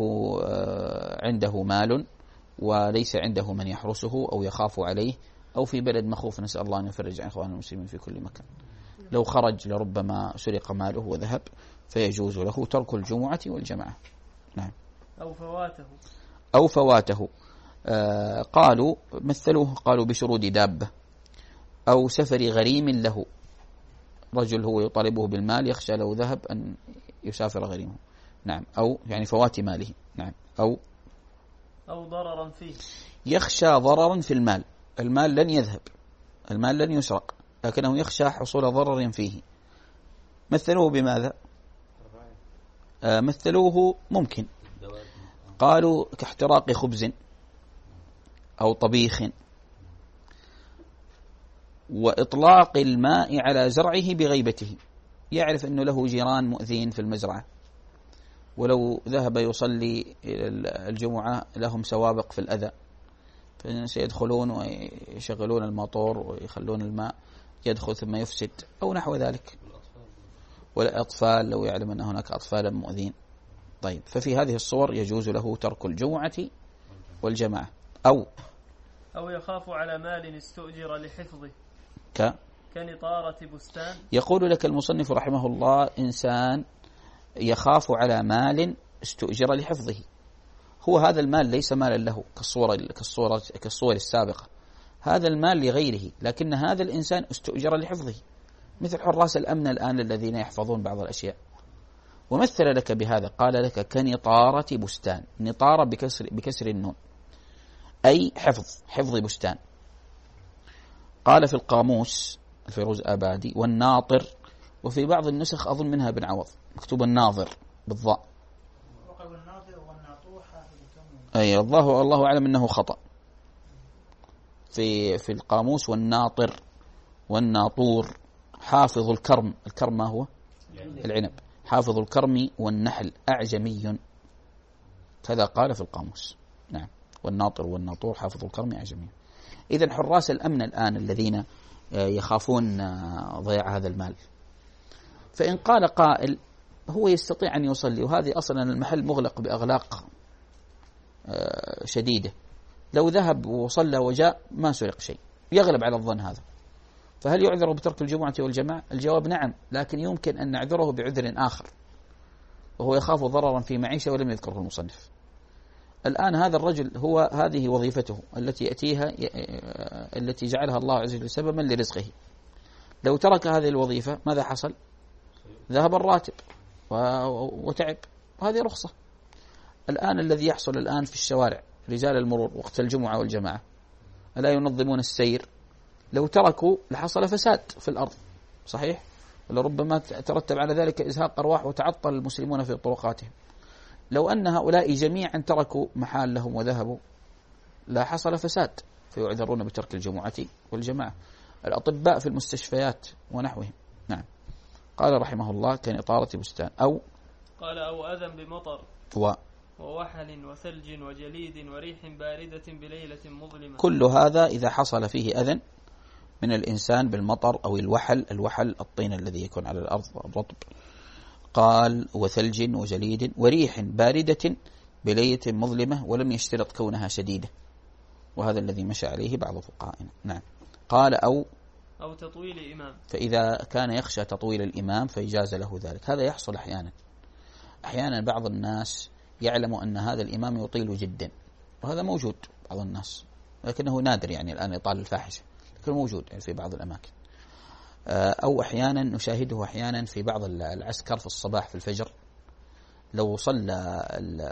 عنده مال وليس عنده من يحرسه أو يخاف عليه، أو في بلد مخوف، نسأل الله أن يفرج عن إخوان المسلمين في كل مكان، لو خرج لربما سرق ماله وذهب فيجوز له ترك الجمعة والجماعة. نعم. أو فواته أو فواته آه قالوا مثلوه، قالوا بشرود دابة أو سفر غريم له، رجل هو يطالبه بالمال يخشى لو ذهب أن يسافر غريمه. نعم. أو يعني فوات ماله. نعم. أو أو ضررا فيه، يخشى ضررا في المال، المال لن يذهب، المال لن يسرق، لكنه يخشى حصول ضرر فيه. مثلوه بماذا؟ آه مثلوه ممكن قالوا كاحتراق خبز أو طبيخ، وإطلاق الماء على زرعه بغيبته، يعرف أنه له جيران مؤذين في المزرعة، ولو ذهب يصلي الجمعة لهم سوابق في الأذى، فسيدخلون ويشغلون الموتور ويخلون الماء يدخل ثم يفسد أو نحو ذلك. والأطفال لو يعلم أن هناك أطفالا مؤذين. طيب ففي هذه الصور يجوز له ترك الجمعة والجماعة. أو أو يخاف على مال استؤجر لحفظه ك كنطارة بستان. يقول لك المصنف رحمه الله إنسان يخاف على مال استؤجر لحفظه، هو هذا المال ليس مالا له كالصورة كالصورة كالصور السابقة، هذا المال لغيره، لكن هذا الإنسان استؤجر لحفظه، مثل حراس الأمن الآن الذين يحفظون بعض الأشياء. ومثل لك بهذا قال لك كنطارة بستان، نطارة بكسر بكسر النون، أي حفظ حفظ بستان. قال في القاموس الفيروز آبادي والناطر، وفي بعض النسخ أظن منها بن عوض مكتوب الناظر بالضاء. أي الله الله أعلم أنه خطأ في في القاموس والناطر والناطور. حافظ الكرم، الكرم ما هو؟ العنب. حافظ الكرم والنحل أعجمي، كذا قال في القاموس. نعم، والناطر والناطور حافظ الكرم أعجمي. إذن حراس الأمن الآن الذين يخافون ضياع هذا المال، فإن قال قائل هو يستطيع أن يصلي، وهذه أصلا المحل مغلق بأغلاق شديدة، لو ذهب وصلى وجاء ما سرق شيء، يغلب على الظن هذا، فهل يعذر بترك الجمعة والجماعة؟ الجواب نعم، لكن يمكن أن نعذره بعذر آخر، وهو يخاف ضررا في معيشة ولم يذكره المصنف. الآن هذا الرجل هو هذه وظيفته التي يأتيها التي جعلها الله عز وجل سببا لرزقه، لو ترك هذه الوظيفة ماذا حصل؟ ذهب الراتب وتعب، وهذه رخصة. الآن الذي يحصل الآن في الشوارع رجال المرور وقت الجمعة والجماعة ألا ينظمون السير؟ لو تركوا لحصل فساد في الأرض، صحيح؟ ولربما ترتب على ذلك إزهاق أرواح وتعطل المسلمون في طرقاتهم. لو أن هؤلاء جميعا تركوا محلهم وذهبوا لا حصل فساد، فيعذرون بترك الجمعة والجماعة. الأطباء في المستشفيات ونحوهم. نعم. قال رحمه الله كنطارة بستان. أو قال أو أذن بمطر و ووحل وثلج وجليد وريح باردة بليلة مظلمة. كل هذا إذا حصل فيه أذن من الإنسان بالمطر أو الوحل، الوحل الطين الذي يكون على الأرض الرطب. قال وثلج وجليد وريح باردة بليلة مظلمة، ولم يشترط كونها شديدة، وهذا الذي مشى عليه بعض فقهائنا. نعم. قال أو أو تطويل إمام، فإذا كان يخشى تطويل الإمام فيجاز له ذلك. هذا يحصل أحيانا، أحيانا بعض الناس يعلم أن هذا الإمام يطيل جدا، وهذا موجود بعض الناس، لكنه نادر يعني الآن يطال الفاحشة، لكن موجود يعني في بعض الأماكن. أو أحيانا نشاهده أحيانا في بعض العسكر في الصباح في الفجر، لو صلى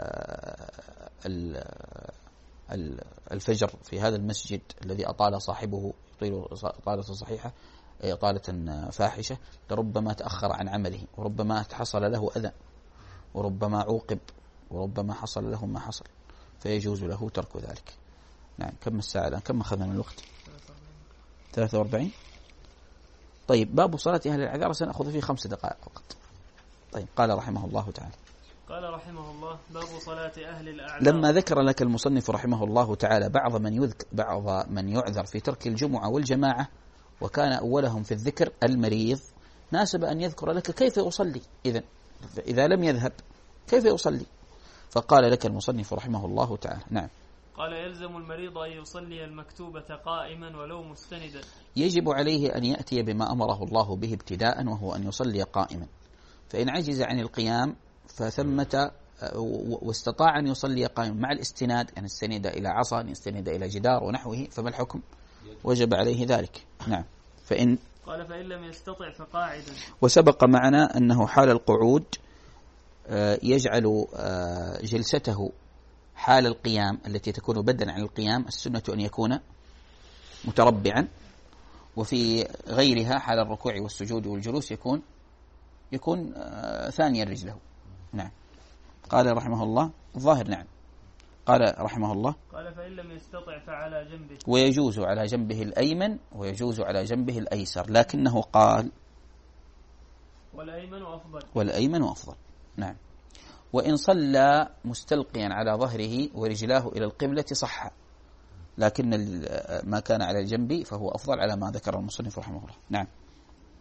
الفجر في هذا المسجد الذي أطال صاحبه يطيل إطالة صحيحة إطالة فاحشة، لربما تأخر عن عمله، وربما حصل له أذى، وربما عوقب، وربما حصل له ما حصل، فيجوز له ترك ذلك. نعم. كم الساعة الآن؟ كم أخذنا من الوقت؟ ثلاثة وأربعين. طيب باب صلاة أهل العذارى سنأخذ فيه خمس دقائق فقط. طيب قال رحمه الله تعالى قال رحمه الله باب صلاة أهل الأعذار. لما ذكر لك المصنف رحمه الله تعالى بعض من يذكر بعض من يعذر في ترك الجمعة والجماعة، وكان أولهم في الذكر المريض، ناسب أن يذكر لك كيف يصلي. إذن إذا لم يذهب كيف يصلي؟ فقال لك المصنف رحمه الله تعالى. نعم. قال يلزم المريض أن يصلي المكتوبة قائما ولو مستندا. يجب عليه أن يأتي بما أمره الله به ابتداء، وهو أن يصلي قائما، فإن عجز عن القيام فثمة واستطاع أن يصلي قائما مع الاستناد، يعني استند إلى عصا، يستند إلى جدار ونحوه، فما الحكم؟ وجب عليه ذلك. نعم. فإن قال فإن لم يستطع فقاعدا. وسبق معنا أنه حال القعود يجعل جلسته حال القيام التي تكون بدلا عن القيام، السنة أن يكون متربعا، وفي غيرها حال الركوع والسجود والجلوس يكون يكون ثانيا رجله. نعم. قال رحمه الله الظاهر. نعم. قال رحمه الله قال فإن لم يستطع فعلى جنبه، ويجوز على جنبه الأيمن ويجوز على جنبه الأيسر، لكنه قال والأيمن أفضل والأيمن أفضل. نعم. وإن صلى مستلقيا على ظهره ورجلاه إلى القبلة صح، لكن ما كان على الجنب فهو أفضل على ما ذكر المصنف رحمه الله. نعم.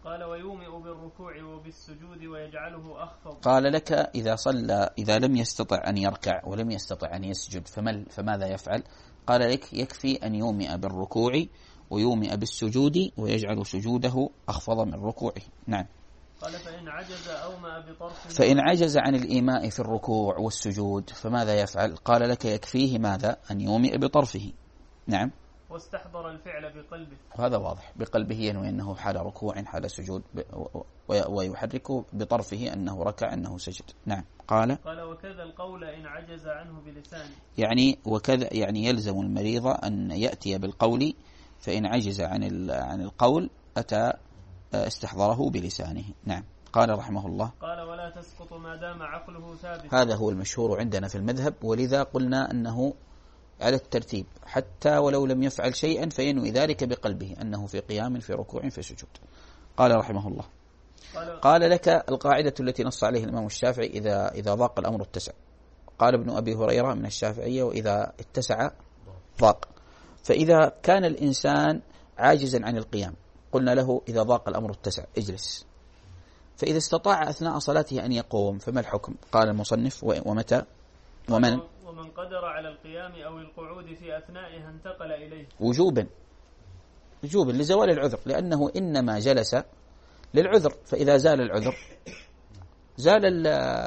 قال ويومئ بالركوع وبالسجود ويجعله أخفض. قال لك إذا صلى إذا لم يستطع أن يركع ولم يستطع أن يسجد فماذا يفعل؟ قال لك يكفي أن يومئ بالركوع ويومئ بالسجود ويجعل سجوده أخفض من ركوعه. نعم. قال فإن عجز أومأ بطرفه فإن عجز عن الإيماء في الركوع والسجود فماذا يفعل؟ قال لك يكفيه ماذا؟ أن يومئ بطرفه. نعم. واستحضر الفعل بقلبه. وهذا واضح، بقلبه ينوي أنه حال ركوع حال سجود ويحركه بطرفه أنه ركع أنه سجد. نعم. قال قال وكذا القول إن عجز عنه بلسانه. يعني وكذا يعني يلزم المريض أن يأتي بالقول، فإن عجز عن عن القول أتى استحضره بلسانه. نعم. قال رحمه الله قال ولا تسقط ما دام عقله ثابت. هذا هو المشهور عندنا في المذهب، ولذا قلنا أنه على الترتيب حتى ولو لم يفعل شيئا فينوي ذلك بقلبه أنه في قيام في ركوع في سجود. قال رحمه الله قال, قال لك القاعدة التي نص عليه الإمام الشافعي إذا إذا ضاق الأمر اتسع. قال ابن أبي هريرة من الشافعية وإذا اتسع ضاق. فإذا كان الإنسان عاجزا عن القيام قلنا له إذا ضاق الأمر اتسع اجلس. فإذا استطاع أثناء صلاته أن يقوم فما الحكم؟ قال المصنف ومتى ومن ومن قدر على القيام أو القعود في أثنائها انتقل إليه وجوبا وجوبا لزوال العذر، لأنه إنما جلس للعذر، فإذا زال العذر زال ال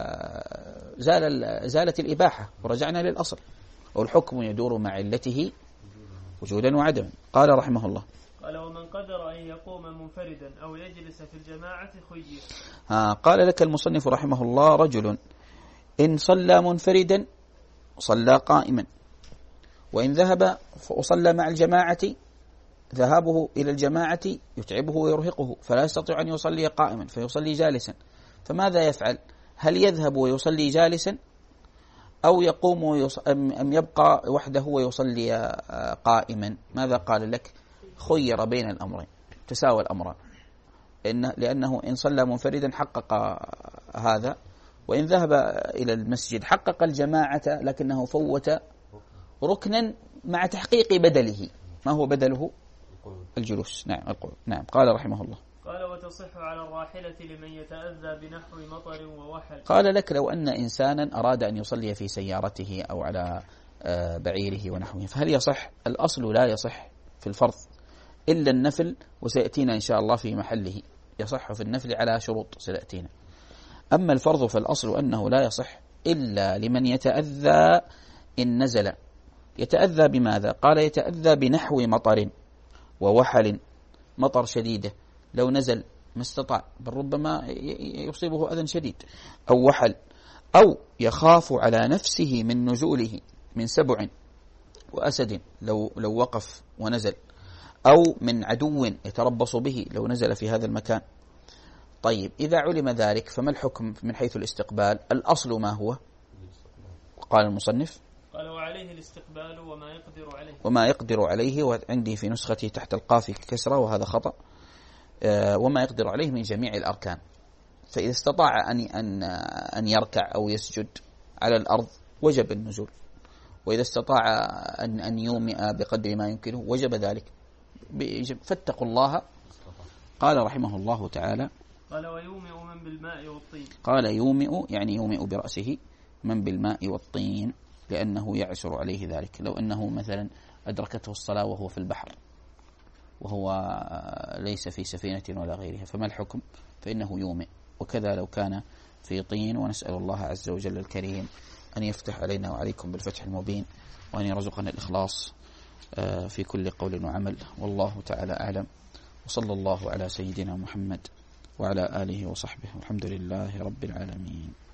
زال ال زالت الإباحة ورجعنا للأصل، والحكم يدور مع علته وجودا وعدما. قال رحمه الله قال ومن قدر أن يقوم منفردا أو يجلس في الجماعة خير. ها قال لك المصنف رحمه الله رجل إن صلى منفردا صلى قائما، وإن ذهب وصلى مع الجماعة ذهابه إلى الجماعة يتعبه ويرهقه فلا يستطيع أن يصلي قائما فيصلي جالسا، فماذا يفعل؟ هل يذهب ويصلي جالسا أو يقوم ويص... أم يبقى وحده ويصلي قائما؟ ماذا قال لك؟ خير بين الأمرين، تساوى الأمران، إن لأنه إن صلى منفردا حقق هذا، وإن ذهب إلى المسجد حقق الجماعة لكنه فوت ركنا مع تحقيق بدله. ما هو بدله؟ الجلوس. نعم القول. نعم. قال رحمه الله قال وتصح على الراحلة لمن يتأذى بنحو مطر ووحل. قال لك لو أن إنسانا أراد أن يصلي في سيارته أو على بعيره ونحوه فهل يصح؟ الأصل لا يصح في الفرض إلا النفل، وسيأتينا إن شاء الله في محله. يصح في النفل على شروط سيأتينا. أما الفرض فالأصل أنه لا يصح إلا لمن يتأذى إن نزل. يتأذى بماذا؟ قال يتأذى بنحو مطر ووحل، مطر شديدة لو نزل ما استطاع بل ربما يصيبه أذى شديد، أو وحل، أو يخاف على نفسه من نزوله من سبع وأسد لو, لو وقف ونزل، أو من عدو يتربص به لو نزل في هذا المكان. طيب إذا علم ذلك فما الحكم من حيث الاستقبال؟ الأصل ما هو؟ قال المصنف قال وعليه الاستقبال وما يقدر عليه وما يقدر عليه، وعندي في نسختي تحت القاف كسرة وهذا خطأ، آه وما يقدر عليه من جميع الأركان. فإذا استطاع أن أن أن يركع أو يسجد على الأرض وجب النزول، وإذا استطاع أن أن يومئ بقدر ما يمكنه وجب ذلك. فاتقوا الله. قال رحمه الله تعالى قال ويومئ من بالماء والطين. قال يومئ يعني يومئ برأسه من بالماء والطين، لأنه يعسر عليه ذلك. لو أنه مثلا أدركته الصلاة وهو في البحر وهو ليس في سفينة ولا غيرها فما الحكم؟ فإنه يومئ. وكذا لو كان في طين. ونسأل الله عز وجل الكريم أن يفتح علينا وعليكم بالفتح المبين، وأن يرزقنا الإخلاص في كل قول وعمل. والله تعالى أعلم، وصلى الله على سيدنا محمد وعلى آله وصحبه، والحمد لله رب العالمين.